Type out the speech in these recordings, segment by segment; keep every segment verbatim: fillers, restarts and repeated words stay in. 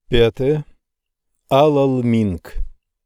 Пятое. Алалминг.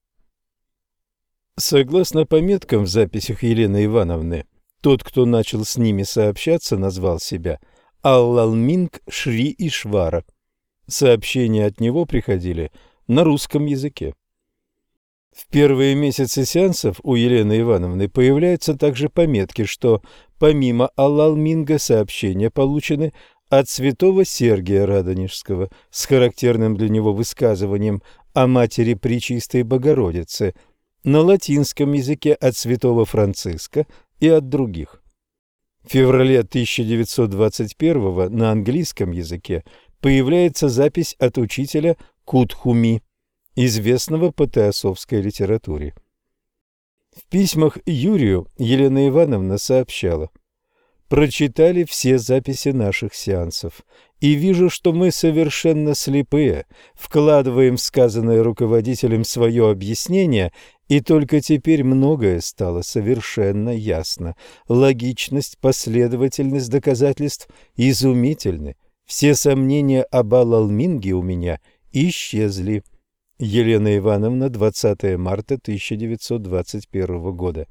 Согласно пометкам в записях Елены Ивановны, тот, кто начал с ними сообщаться, назвал себя Алалминг Шри Ишвара. Сообщения от него приходили на русском языке. В первые месяцы сеансов у Елены Ивановны появляются также пометки, что помимо Алалминга сообщения получены от святого Сергия Радонежского с характерным для него высказыванием о Матери Пречистой Богородице, на латинском языке от святого Франциска и от других. В феврале тысяча девятьсот двадцать первого на английском языке появляется запись от учителя Кутхуми, известного по теософской литературе. В письмах Юрию Елена Ивановна сообщала: «Прочитали все записи наших сеансов, и вижу, что мы совершенно слепые, вкладываем в сказанное руководителем свое объяснение, и только теперь многое стало совершенно ясно. Логичность, последовательность доказательств изумительны. Все сомнения об Алалминге у меня исчезли». Елена Ивановна, двадцатое марта тысяча девятьсот двадцать первого года.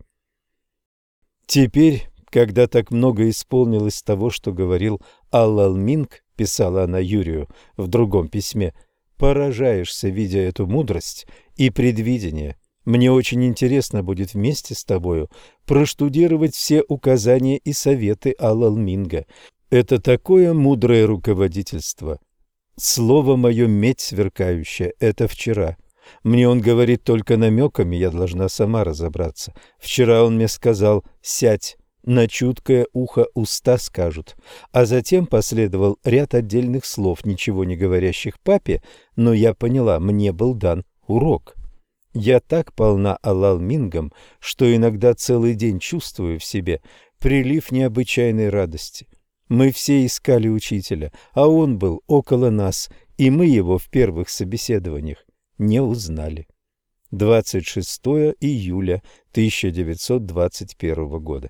Теперь, когда так много исполнилось того, что говорил Алалминг, писала она Юрию в другом письме, поражаешься, видя эту мудрость и предвидение. Мне очень интересно будет вместе с тобою проштудировать все указания и советы Алалминга. Это такое мудрое руководительство. Слово мое медь сверкающая — это вчера. Мне он говорит только намеками, я должна сама разобраться. Вчера он мне сказал: «Сядь, на чуткое ухо уста скажут». А затем последовал ряд отдельных слов, ничего не говорящих папе, но я поняла, мне был дан урок. Я так полна Алалмингом, что иногда целый день чувствую в себе прилив необычайной радости. Мы все искали учителя, а он был около нас, и мы его в первых собеседованиях не узнали. двадцать шестого июля тысяча девятьсот двадцать первого года.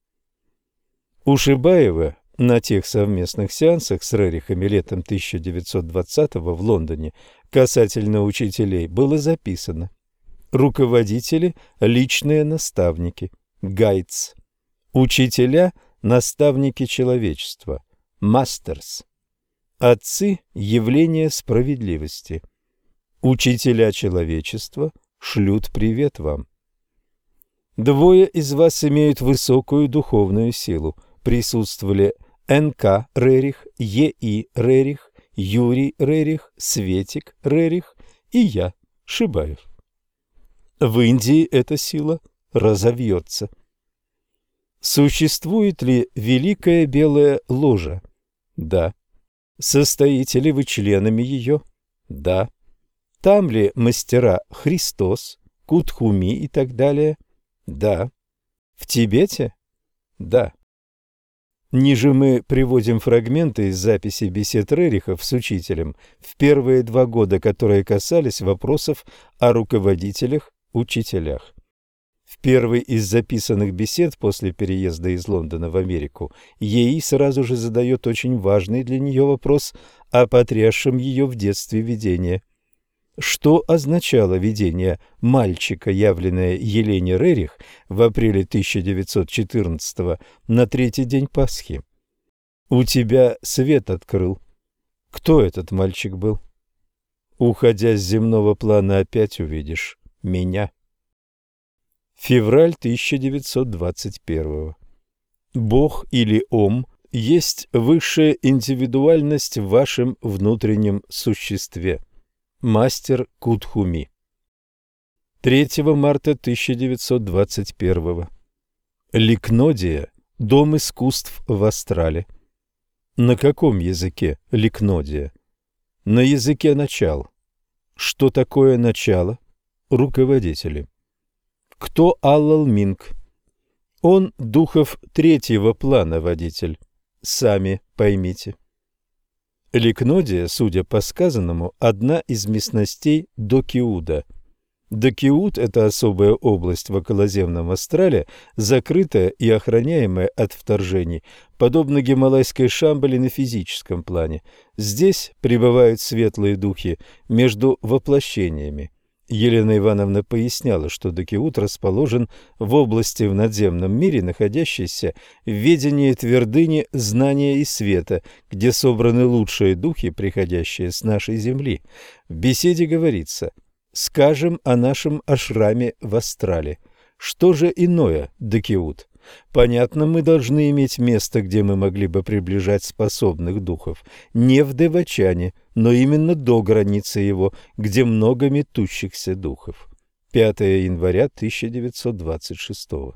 У Шибаева на тех совместных сеансах с Рерихами летом тысяча девятьсот двадцатого в Лондоне касательно учителей было записано: руководители – личные наставники, гайдс, учителя – наставники человечества, мастерс, отцы – явление справедливости, учителя человечества шлют привет вам. Двое из вас имеют высокую духовную силу. Присутствовали Н К Рерих, Е И Рерих, Юрий Рерих, Светик Рерих и я, Шибаев. В Индии эта сила разовьется. Существует ли Великая Белая Ложа? Да. Состоите ли вы членами ее? Да. Там ли мастера Христос, Кутхуми и так далее? Да. В Тибете? Да. Ниже мы приводим фрагменты из записи бесед Рерихов с учителем в первые два года, которые касались вопросов о руководителях, учителях. В первой из записанных бесед после переезда из Лондона в Америку ей сразу же задает очень важный для нее вопрос о потрясшем ее в детстве видении. Что означало видение мальчика, явленное Елене Рерих в апреле тысяча девятьсот четырнадцатого на третий день Пасхи? У тебя свет открыл. Кто этот мальчик был? Уходя с земного плана, опять увидишь меня. Февраль тысяча девятьсот двадцать первого. Бог или Ом есть высшая индивидуальность в вашем внутреннем существе. Мастер Кутхуми. третьего марта тысяча девятьсот двадцать первого. Ликнодия – дом искусств в Астрале. На каком языке Ликнодия? На языке начал. Что такое начало? Руководители. Кто Алалминг? Он духов третьего плана водитель. Сами поймите. Ликнодия, судя по сказанному, одна из местностей Докиуда. Дакиут – это особая область в околоземном астрале, закрытая и охраняемая от вторжений, подобно гималайской Шамбали на физическом плане. Здесь пребывают светлые духи между воплощениями. Елена Ивановна поясняла, что Дакиут расположен в области в надземном мире, находящейся в ведении твердыни знания и света, где собраны лучшие духи, приходящие с нашей земли. В беседе говорится: «Скажем о нашем ашраме в астрале». Что же иное Дакиут? Понятно, мы должны иметь место, где мы могли бы приближать способных духов, не в Девачане, но именно до границы его, где много метущихся духов. пятое января тысяча девятьсот двадцать шестого.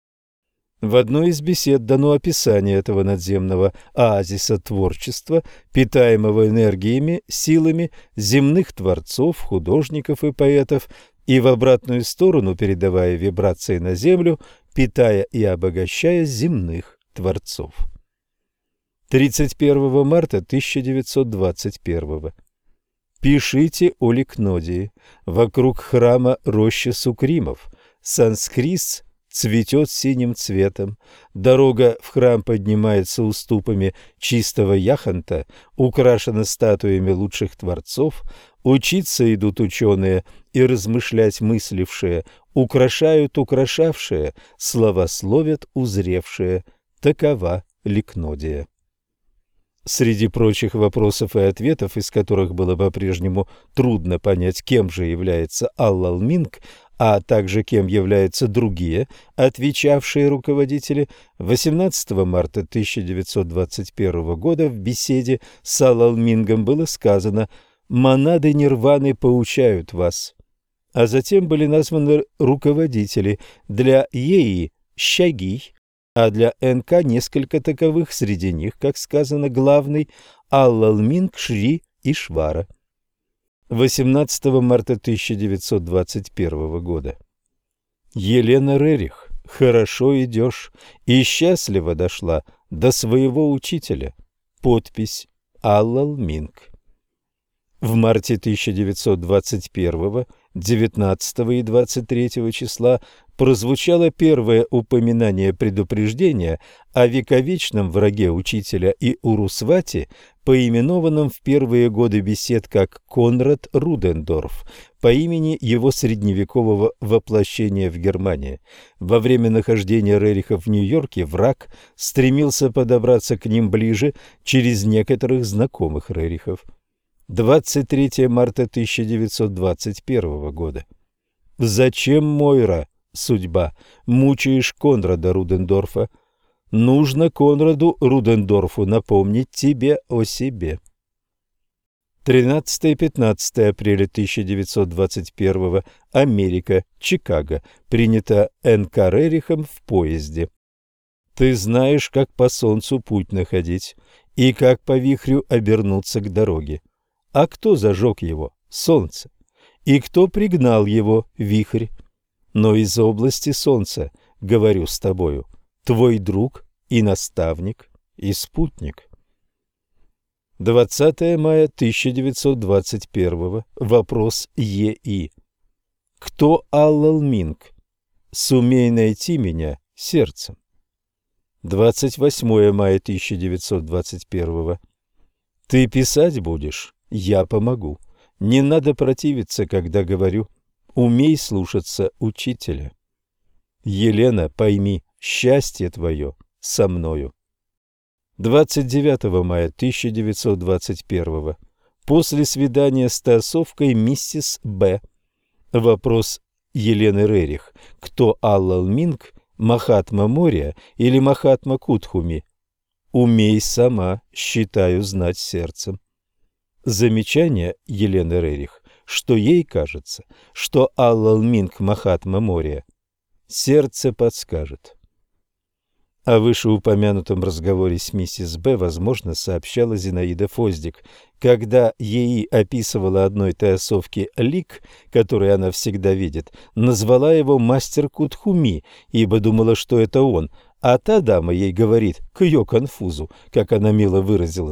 В одной из бесед дано описание этого надземного оазиса творчества, питаемого энергиями, силами земных творцов, художников и поэтов, и в обратную сторону передавая вибрации на землю, питая и обогащая земных творцов. тридцать первого марта тысяча девятьсот двадцать первого. Пишите о Ликнодии. Вокруг храма роща сукримов. Санскрис цветет синим цветом. Дорога в храм поднимается уступами чистого яхонта, украшена статуями лучших творцов. Учиться идут ученые и размышлять мыслившие, украшают украшавшие, славословят узревшие. Такова Ликнодия. Среди прочих вопросов и ответов, из которых было по-прежнему трудно понять, кем же является Аллал-Минг, а также кем являются другие отвечавшие руководители, восемнадцатого марта тысяча девятьсот двадцать первого года в беседе с Аллал-Мингом было сказано: «Монады нирваны поучают вас». А затем были названы руководители. Для Еи – Щагий, а для эн ка несколько таковых, среди них, как сказано, главный Аллал-Минг, Шри Ишвара. восемнадцатого марта тысяча девятьсот двадцать первого года. Елена Рерих, хорошо идешь и счастливо дошла до своего учителя. Подпись Аллал-Минг. В марте тысяча девятьсот двадцать первого, девятнадцатого и двадцать третьего числа прозвучало первое упоминание предупреждения о вековечном враге учителя и Урусвати, поименованном в первые годы бесед как Конрад Рудендорф, по имени его средневекового воплощения в Германии. Во время нахождения Рерихов в Нью-Йорке враг стремился подобраться к ним ближе через некоторых знакомых Рерихов. двадцать третьего марта тысяча девятьсот двадцать первого года. Зачем, Мойра, судьба, мучаешь Конрада Рудендорфа? Нужно Конраду Рудендорфу напомнить тебе о себе. тринадцатого-пятнадцатого апреля тысяча девятьсот двадцать первого. Америка, Чикаго. Принято эн ка Рерихом в поезде. Ты знаешь, как по солнцу путь находить и как по вихрю обернуться к дороге. А кто зажег его? Солнце. И кто пригнал его? Вихрь. Но из области солнца говорю с тобою, твой друг и наставник и спутник. двадцатого мая тысяча девятьсот двадцать первого. Вопрос Е И. Кто Аллал-Минг? Сумей найти меня сердцем. двадцать восьмого мая тысяча девятьсот двадцать первого. Ты писать будешь? Я помогу. Не надо противиться, когда говорю. Умей слушаться учителя. Елена, пойми, счастье твое со мною. двадцать девятого мая тысяча девятьсот двадцать первого. После свидания с тассовкой миссис Б. Вопрос Елены Рерих. Кто Аллал-Минг, Махатма Мория или Махатма Кутхуми? Умей сама, считаю знать сердцем. Замечание Елены Рерих, что ей кажется, что Аллал-Минг Махатма Мория. Сердце подскажет. О вышеупомянутом разговоре с миссис Б, возможно, сообщала Зинаида Фоздик, когда ей описывала одной таосовке лик, который она всегда видит, назвала его мастер Кутхуми, ибо думала, что это он, а та дама ей говорит, к ее конфузу, как она мило выразилась,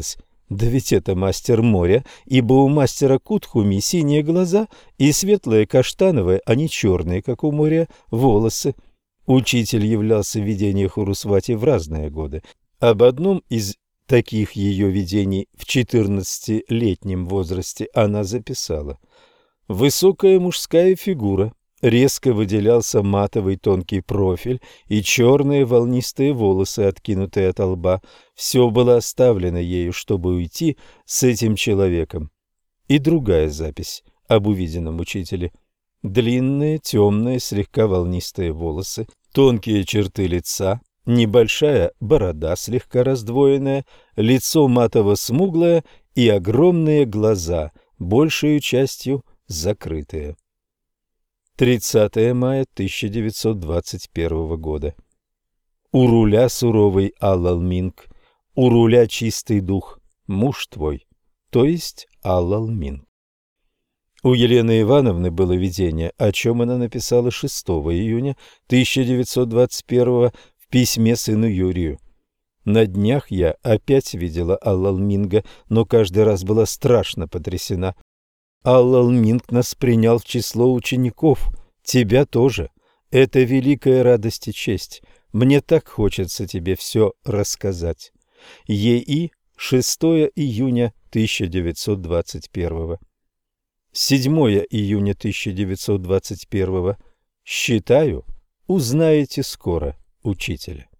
Да ведь это мастер моря, ибо у мастера Кутхуми синие глаза и светлые каштановые, а не черные, как у моря, волосы. Учитель являлся в видениях Урусвати в разные годы. Об одном из таких ее видений в четырнадцатилетнем возрасте она записала: «Высокая мужская фигура, резко выделялся матовый тонкий профиль и черные волнистые волосы, откинутые от лба. Все было оставлено ею, чтобы уйти с этим человеком». И другая запись об увиденном учителе: длинные, темные, слегка волнистые волосы, тонкие черты лица, небольшая борода, слегка раздвоенная, лицо матово-смуглое и огромные глаза, большей частью закрытые. тридцатое мая тысяча девятьсот двадцать первого года. У руля суровый Аллалминг, у руля чистый дух, муж твой, то есть Аллалминг. У Елены Ивановны было видение, о чем она написала шестого июня тысяча девятьсот двадцать первого в письме сыну Юрию. На днях я опять видела Аллалминга, но каждый раз была страшно потрясена. Аллалминг нас принял в число учеников, тебя тоже. Это великая радость и честь. Мне так хочется тебе все рассказать. ЕИ, шестого июня тысяча девятьсот двадцать первого. седьмого июня тысяча девятьсот двадцать первого. Считаю, узнаете скоро учителя.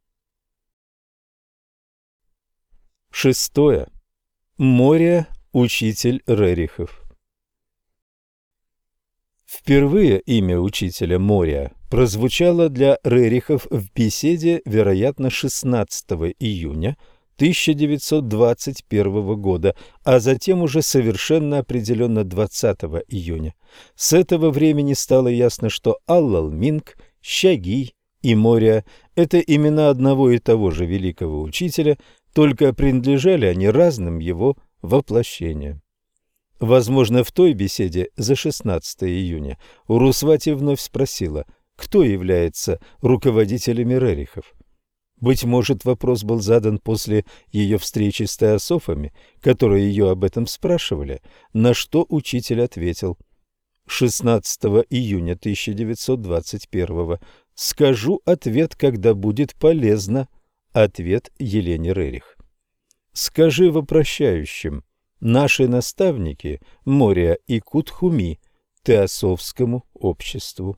Шестое. Море, учитель Рерихов. Впервые имя учителя Моря прозвучало для Рерихов в беседе, вероятно, шестнадцатого июня тысяча девятьсот двадцать первого года, а затем уже совершенно определенно двадцатого июня. С этого времени стало ясно, что Аллалминг, Щагий и Моря – это имена одного и того же великого учителя, только принадлежали они разным его воплощениям. Возможно, в той беседе за шестнадцатого июня Урусвати вновь спросила, кто является руководителями Рерихов. Быть может, вопрос был задан после ее встречи с теософами, которые ее об этом спрашивали, на что учитель ответил: шестнадцатого июня тысяча девятьсот двадцать первого. Скажу ответ, когда будет полезно. Ответ Елене Рерих. Скажи вопрощающим: наши наставники Моря и Кутхуми теософскому обществу.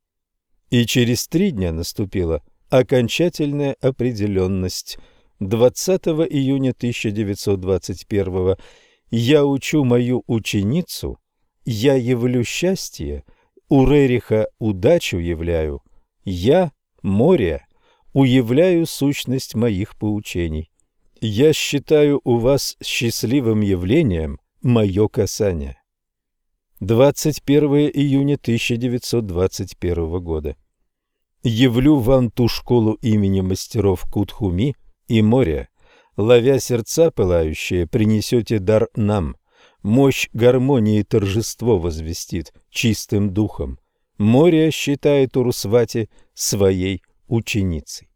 И через три дня наступила окончательная определенность. двадцатого июня тысяча девятьсот двадцать первого. Я учу мою ученицу, я явлю счастье, у Рериха удачу являю, я, Моря, уявляю сущность моих поучений. Я считаю у вас счастливым явлением мое касание. двадцать первого июня тысяча девятьсот двадцать первого года. Явлю вам ту школу имени мастеров Кутхуми и Моря. Ловя сердца пылающие, принесете дар нам. Мощь гармонии торжество возвестит чистым духом. Моря считает Урусвати своей ученицей.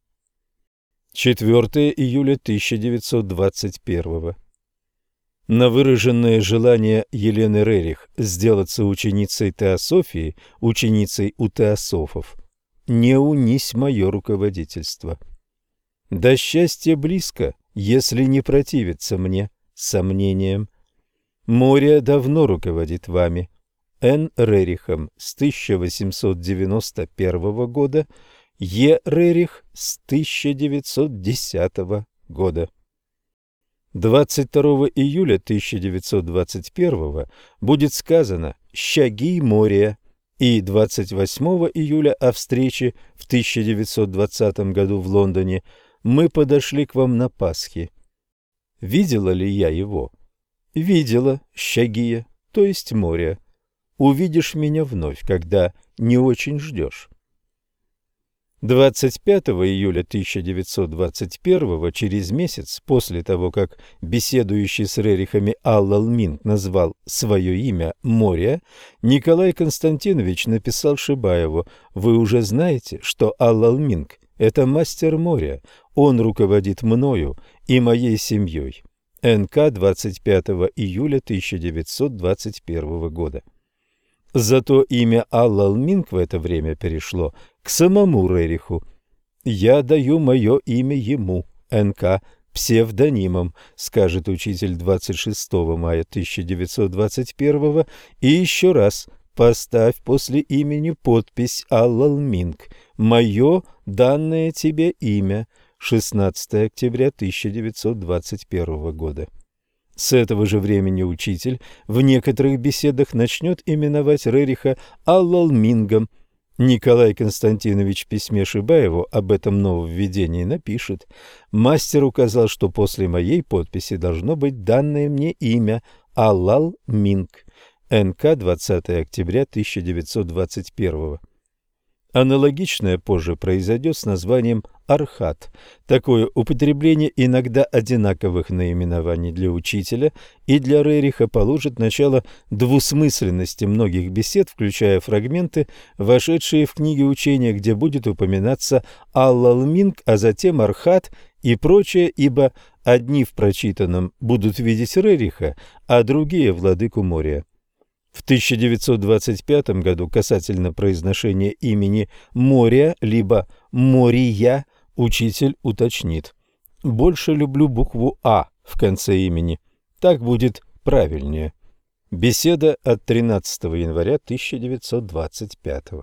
четвёртого июля тысяча девятьсот двадцать первого. На выраженное желание Елены Рерих сделаться ученицей теософии, ученицей у теософов, не унись мое руководительство. До счастья близко, если не противиться мне сомнениям. Море давно руководит вами. Н. Рерихом с тысяча восемьсот девяносто первого года, Е. Рерих с тысяча девятьсот десятого года. двадцать второго июля тысяча девятьсот двадцать первого будет сказано «Щагий Моря», и двадцать восьмого июля о встрече в тысяча девятьсот двадцатом году в Лондоне мы подошли к вам на Пасхе. Видела ли я его? Видела Щагия, то есть Моря. Увидишь меня вновь, когда не очень ждешь. двадцать пятого июля тысяча девятьсот двадцать первого, через месяц после того, как беседующий с Рерихами Аллалминг назвал свое имя Моря, Николай Константинович написал Шибаеву: «Вы уже знаете, что Аллалминг – это мастер Моря, он руководит мною и моей семьей. эн ка двадцать пятого июля тысяча девятьсот двадцать первого года. Зато имя Аллалминг в это время перешло к самому Рериху. «Я даю мое имя ему, эн ка, псевдонимом», скажет учитель двадцать шестого мая тысяча девятьсот двадцать первого, и еще раз: «Поставь после имени подпись Аллалминг, мое данное тебе имя», шестнадцатого октября тысяча девятьсот двадцать первого года. С этого же времени учитель в некоторых беседах начнет именовать Рериха Аллалмингом. Николай Константинович в письме Шибаеву об этом нововведении напишет: «Мастер указал, что после моей подписи должно быть данное мне имя Аллалминг». эн ка двадцатого октября тысяча девятьсот двадцать первого. Аналогичное позже произойдет с названием Архат. Такое употребление иногда одинаковых наименований для учителя и для Рериха положит начало двусмысленности многих бесед, включая фрагменты, вошедшие в книги учения, где будет упоминаться Аллалминг, а затем Архат и прочее, ибо одни в прочитанном будут видеть Рериха, а другие – владыку Мория. В тысяча девятьсот двадцать пятом году касательно произношения имени Мория либо Мория учитель уточнит: «Больше люблю букву «А» в конце имени. Так будет правильнее». Беседа от тринадцатого января тысяча девятьсот двадцать пятого.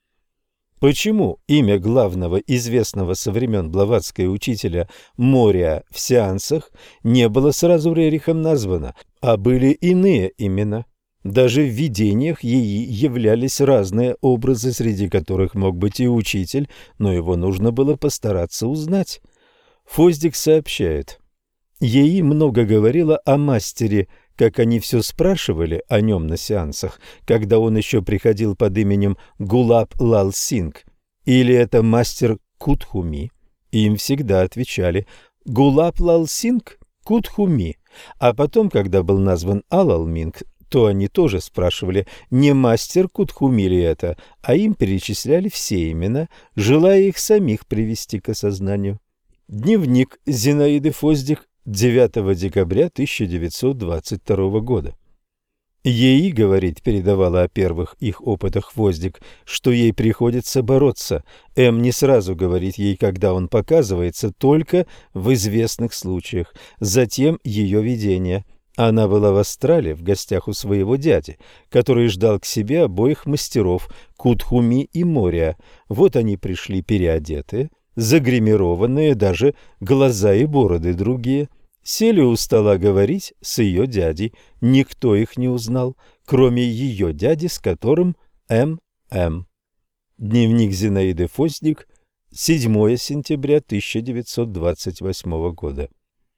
Почему имя главного известного со времен Блаватской учителя Мория в сеансах не было сразу Рерихом названо, а были иные имена? Даже в видениях ей являлись разные образы, среди которых мог быть и учитель, но его нужно было постараться узнать. Фоздик сообщает: ей много говорила о мастере, как они все спрашивали о нем на сеансах, когда он еще приходил под именем Гулаб Лал Синг. Или это мастер Кутхуми? Им всегда отвечали: Гулаб Лал Синг, Кутхуми. А потом, когда был назван Аллалминг, то они тоже спрашивали, не мастер Кутхуми ли это, а им перечисляли все имена, желая их самих привести к осознанию. Дневник Зинаиды Фоздик, девятого декабря тысяча девятьсот двадцать второго года. Ей, говорит, передавала о первых их опытах Фоздик, что ей приходится бороться. М не сразу говорит ей, когда он показывается, только в известных случаях. Затем ее видение. Она была в Астрале в гостях у своего дяди, который ждал к себе обоих мастеров Кутхуми и Мория. Вот они пришли переодетые, загримированные, даже глаза и бороды другие. Сели у стола говорить с ее дядей. Никто их не узнал, кроме ее дяди, с которым М М. Дневник Зинаиды Фоздик, седьмого сентября тысяча девятьсот двадцать восьмого года.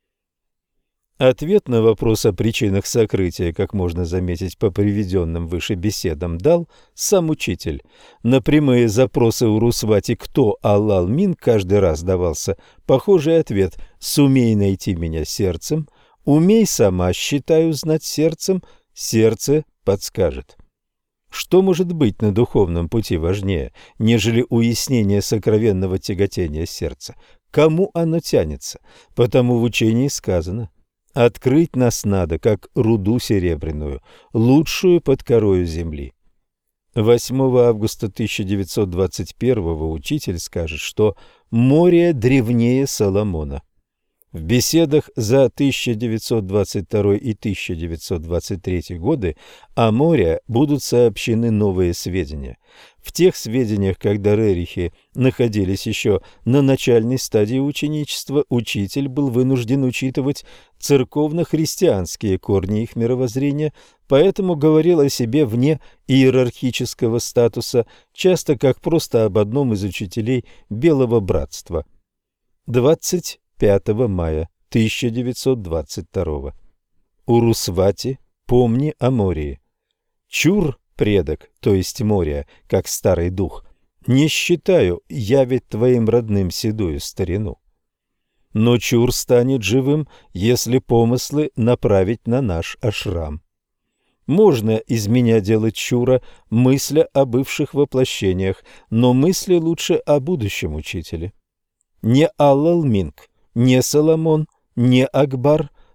Ответ на вопрос о причинах сокрытия, как можно заметить по приведенным выше беседам, дал сам учитель. На прямые запросы у Русвати «Кто Аллалминг?» каждый раз давался похожий ответ: «Сумей найти меня сердцем», «Умей сама, считаю знать сердцем», «Сердце подскажет». Что может быть на духовном пути важнее, нежели уяснение сокровенного тяготения сердца? Кому оно тянется? Потому в учении сказано: «Открыть нас надо, как руду серебряную, лучшую под корою земли». восьмого августа тысяча девятьсот двадцать первого учитель скажет, что Мория древнее Соломона. В беседах за тысяча девятьсот двадцать второй и тысяча девятьсот двадцать третий годы о Мория будут сообщены новые сведения. В тех сведениях, когда Рерихи находились еще на начальной стадии ученичества, учитель был вынужден учитывать церковно-христианские корни их мировоззрения, поэтому говорил о себе вне иерархического статуса, часто как просто об одном из учителей Белого Братства. двадцать пятого мая тысяча девятьсот двадцать второго. Урусвати, помни о Мории. Чур, предок, то есть Мория, как старый дух, не считаю явить твоим родным седую старину. Но Чур станет живым, если помыслы направить на наш ашрам. Можно из меня делать Чура, мысля о бывших воплощениях, но мысли лучше о будущем учителе. Не Аллалминг, не Соломон, не Акбар,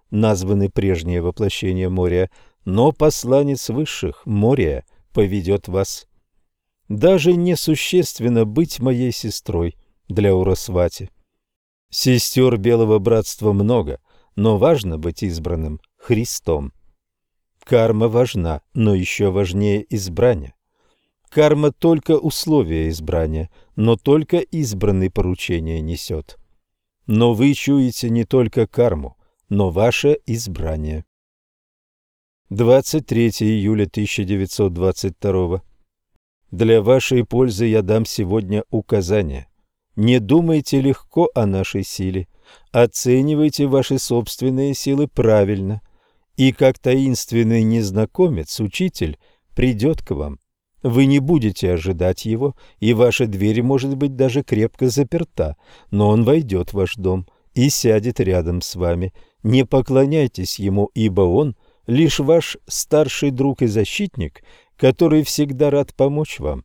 названы прежние воплощения Мория, но посланец высших, Мория, поведет вас. Даже несущественно быть моей сестрой для Урасвати. Сестер Белого Братства много, но важно быть избранным Христом. Карма важна, но еще важнее избрание. Карма только условие избрания, но только избранный поручение несет. Но вы чуете не только карму, но ваше избрание. двадцать третьего июля тысяча девятьсот двадцать второго. Для вашей пользы я дам сегодня указания. Не думайте легко о нашей силе, оценивайте ваши собственные силы правильно, и как таинственный незнакомец, учитель, придет к вам. Вы не будете ожидать его, и ваша дверь может быть даже крепко заперта, но он войдет в ваш дом и сядет рядом с вами. Не поклоняйтесь ему, ибо он лишь ваш старший друг и защитник, который всегда рад помочь вам.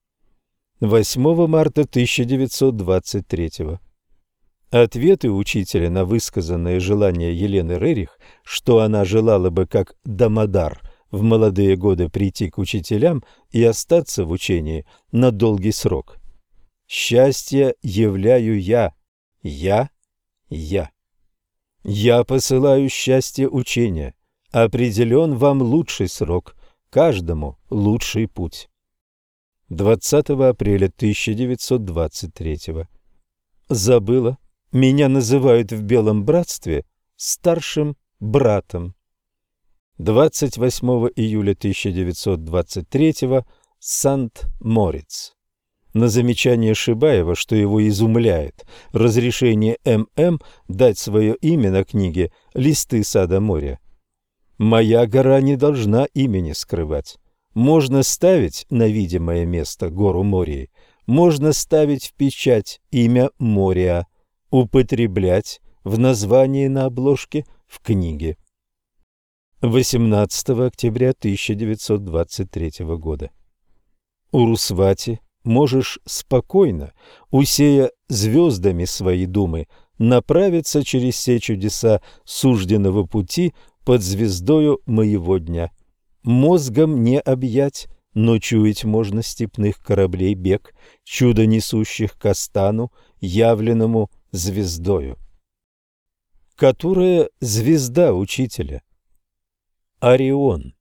восьмого марта тысяча девятьсот двадцать третьего. Ответы учителя на высказанное желание Елены Рерих, что она желала бы как Дамодар в молодые годы прийти к учителям и остаться в учении на долгий срок. Счастье являю я, я, я. Я посылаю счастье учения, определен вам лучший срок, каждому лучший путь. двадцатого апреля тысяча девятьсот двадцать третьего. Забыла, меня называют в Белом Братстве старшим братом. двадцать восьмого июля тысяча девятьсот двадцать третьего. Сант-Мориц. На замечание Шибаева, что его изумляет разрешение ММ дать свое имя на книге «Листы сада моря». Моя гора не должна имени скрывать. Можно ставить на видимое место гору Мории, можно ставить в печать имя Мория, употреблять в названии на обложке в книге. восемнадцатого октября тысяча девятьсот двадцать третьего года. Урусвати, можешь спокойно, усея звездами свои думы, направиться через все чудеса сужденного пути под звездою моего дня. Мозгом не объять, но чуять можно степных кораблей бег, чудо несущих к Астану, явленному звездою. Которая звезда учителя? Орион.